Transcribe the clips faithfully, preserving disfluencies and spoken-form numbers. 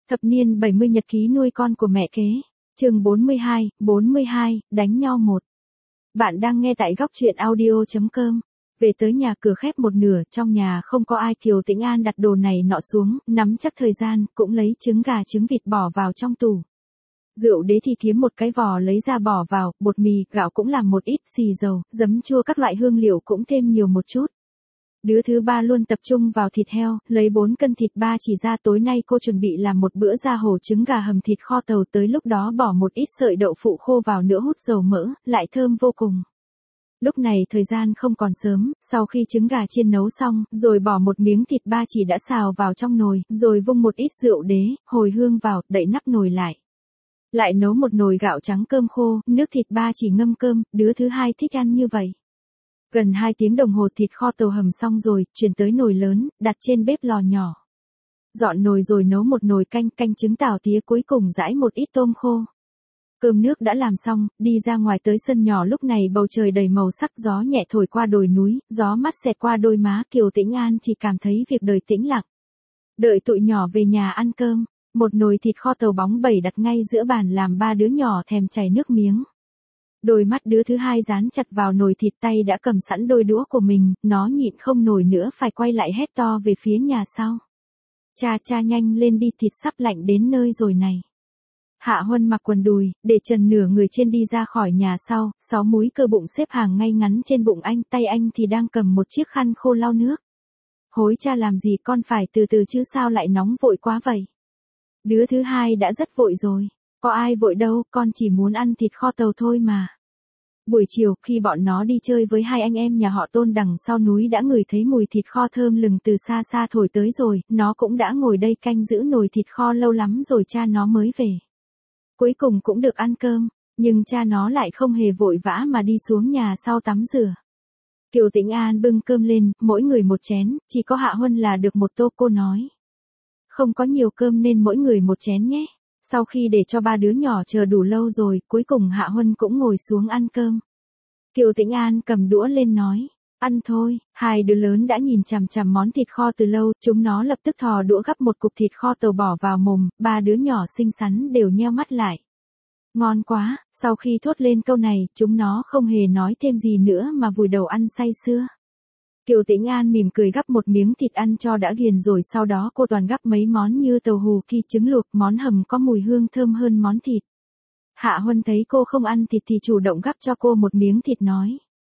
Thập niên bảy mươi nhật ký nuôi con của mẹ kế. Chương bốn mươi hai, bốn mươi hai, đánh nhau một. Bạn đang nghe tại góc truyện audio chấm com. Về tới nhà cửa khép một nửa, trong nhà không có ai, Kiều Tĩnh An đặt đồ này nọ xuống, nắm chắc thời gian, cũng lấy trứng gà trứng vịt bỏ vào trong tủ. Rượu đế thì kiếm một cái vò lấy ra bỏ vào, bột mì, gạo cũng làm một ít, xì dầu, giấm chua các loại hương liệu cũng thêm nhiều một chút. Đứa thứ ba luôn tập trung vào thịt heo, lấy bốn cân thịt ba chỉ ra, tối nay cô chuẩn bị làm một bữa da hổ trứng gà hầm thịt kho tàu, tới lúc đó bỏ một ít sợi đậu phụ khô vào nữa hút dầu mỡ, lại thơm vô cùng. Lúc này thời gian không còn sớm, sau khi trứng gà chiên nấu xong, rồi bỏ một miếng thịt ba chỉ đã xào vào trong nồi, rồi vung một ít rượu đế, hồi hương vào, đậy nắp nồi lại. Lại nấu một nồi gạo trắng cơm khô, nước thịt ba chỉ ngâm cơm, đứa thứ hai thích ăn như vậy. Gần hai tiếng đồng hồ thịt kho tàu hầm xong rồi, chuyển tới nồi lớn, đặt trên bếp lò nhỏ. Dọn nồi rồi nấu một nồi canh, canh trứng tảo tía, cuối cùng rải một ít tôm khô. Cơm nước đã làm xong, đi ra ngoài tới sân nhỏ, lúc này bầu trời đầy màu sắc, gió nhẹ thổi qua đồi núi, gió mát xẹt qua đôi má, Kiều Tĩnh An chỉ cảm thấy việc đời tĩnh lặng. Đợi tụi nhỏ về nhà ăn cơm, một nồi thịt kho tàu bóng bẩy đặt ngay giữa bàn làm ba đứa nhỏ thèm chảy nước miếng. Đôi mắt đứa thứ hai dán chặt vào nồi thịt, tay đã cầm sẵn đôi đũa của mình, nó nhịn không nổi nữa phải quay lại hét to về phía nhà sau. Cha cha nhanh lên đi, thịt sắp lạnh đến nơi rồi này. Hạ Huân mặc quần đùi, để trần nửa người trên đi ra khỏi nhà sau, sáu múi cơ bụng xếp hàng ngay ngắn trên bụng anh, tay anh thì đang cầm một chiếc khăn khô lau nước. Hối cha làm gì, con phải từ từ chứ sao lại nóng vội quá vậy? Đứa thứ hai đã rất vội rồi. Có ai vội đâu, con chỉ muốn ăn thịt kho tàu thôi mà. Buổi chiều, khi bọn nó đi chơi với hai anh em nhà họ Tôn đằng sau núi, đã ngửi thấy mùi thịt kho thơm lừng từ xa xa thổi tới rồi, nó cũng đã ngồi đây canh giữ nồi thịt kho lâu lắm rồi cha nó mới về. Cuối cùng cũng được ăn cơm, nhưng cha nó lại không hề vội vã mà đi xuống nhà sau tắm rửa. Kiều Tĩnh An bưng cơm lên, mỗi người một chén, chỉ có Hạ Huân là được một tô, cô nói. Không có nhiều cơm nên mỗi người một chén nhé. Sau khi để cho ba đứa nhỏ chờ đủ lâu rồi, cuối cùng Hạ Huân cũng ngồi xuống ăn cơm. Kiều Tĩnh An cầm đũa lên nói, ăn thôi. Hai đứa lớn đã nhìn chằm chằm món thịt kho từ lâu, chúng nó lập tức thò đũa gắp một cục thịt kho tàu bỏ vào mồm, ba đứa nhỏ xinh xắn đều nheo mắt lại. Ngon quá, sau khi thốt lên câu này, chúng nó không hề nói thêm gì nữa mà vùi đầu ăn say sưa. Kiều Tĩnh An mỉm cười gắp một miếng thịt ăn cho đã ghiền, rồi sau đó cô toàn gắp mấy món như tàu hù ki, trứng luộc, món hầm có mùi hương thơm hơn món thịt. Hạ Huân thấy cô không ăn thịt thì chủ động gắp cho cô một miếng thịt, nói.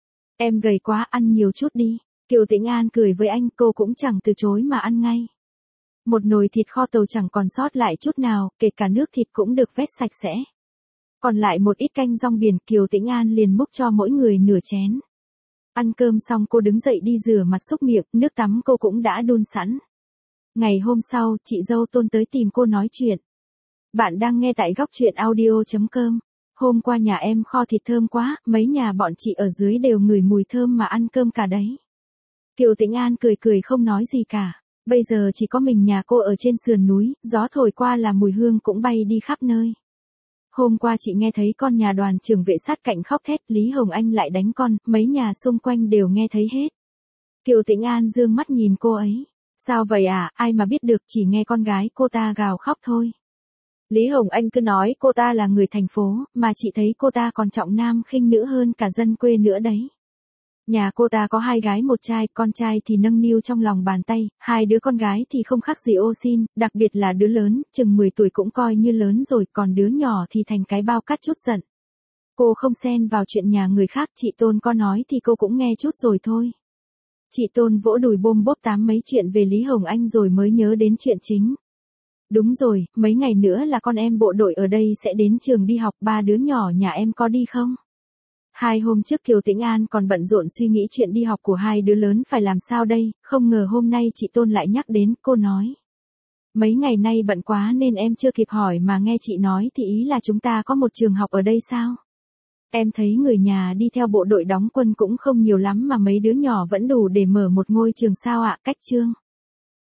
Em gầy quá, ăn nhiều chút đi. Kiều Tĩnh An cười với anh, cô cũng chẳng từ chối mà ăn ngay. Một nồi thịt kho tàu chẳng còn sót lại chút nào, kể cả nước thịt cũng được vét sạch sẽ. Còn lại một ít canh rong biển, Kiều Tĩnh An liền múc cho mỗi người nửa chén. Ăn cơm xong cô đứng dậy đi rửa mặt xúc miệng, nước tắm cô cũng đã đun sẵn. Ngày hôm sau, chị dâu Tôn tới tìm cô nói chuyện. Bạn đang nghe tại góc truyện audio chấm com. Hôm qua nhà em kho thịt thơm quá, mấy nhà bọn chị ở dưới đều ngửi mùi thơm mà ăn cơm cả đấy. Kiều Tĩnh An cười cười không nói gì cả. Bây giờ chỉ có mình nhà cô ở trên sườn núi, gió thổi qua là mùi hương cũng bay đi khắp nơi. Hôm qua chị nghe thấy con nhà đoàn trưởng vệ sát cạnh khóc thét, Lý Hồng Anh lại đánh con, mấy nhà xung quanh đều nghe thấy hết. Kiều Tĩnh An dương mắt nhìn cô ấy. Sao vậy à, ai mà biết được, chỉ nghe con gái cô ta gào khóc thôi. Lý Hồng Anh cứ nói cô ta là người thành phố, mà chị thấy cô ta còn trọng nam khinh nữ hơn cả dân quê nữa đấy. Nhà cô ta có hai gái một trai, con trai thì nâng niu trong lòng bàn tay, hai đứa con gái thì không khác gì ô xin, đặc biệt là đứa lớn, chừng mười tuổi cũng coi như lớn rồi, còn đứa nhỏ thì thành cái bao cát chút giận. Cô không xen vào chuyện nhà người khác, chị Tôn có nói thì cô cũng nghe chút rồi thôi. Chị Tôn vỗ đùi bôm bốp tám mấy chuyện về Lý Hồng Anh rồi mới nhớ đến chuyện chính. Đúng rồi, mấy ngày nữa là con em bộ đội ở đây sẽ đến trường đi học, ba đứa nhỏ nhà em có đi không? Hai hôm trước Kiều Tĩnh An còn bận rộn suy nghĩ chuyện đi học của hai đứa lớn phải làm sao đây, không ngờ hôm nay chị Tôn lại nhắc đến, cô nói. Mấy ngày nay bận quá nên em chưa kịp hỏi, mà nghe chị nói thì ý là chúng ta có một trường học ở đây sao? Em thấy người nhà đi theo bộ đội đóng quân cũng không nhiều lắm mà mấy đứa nhỏ vẫn đủ để mở một ngôi trường sao ạ, cách chương.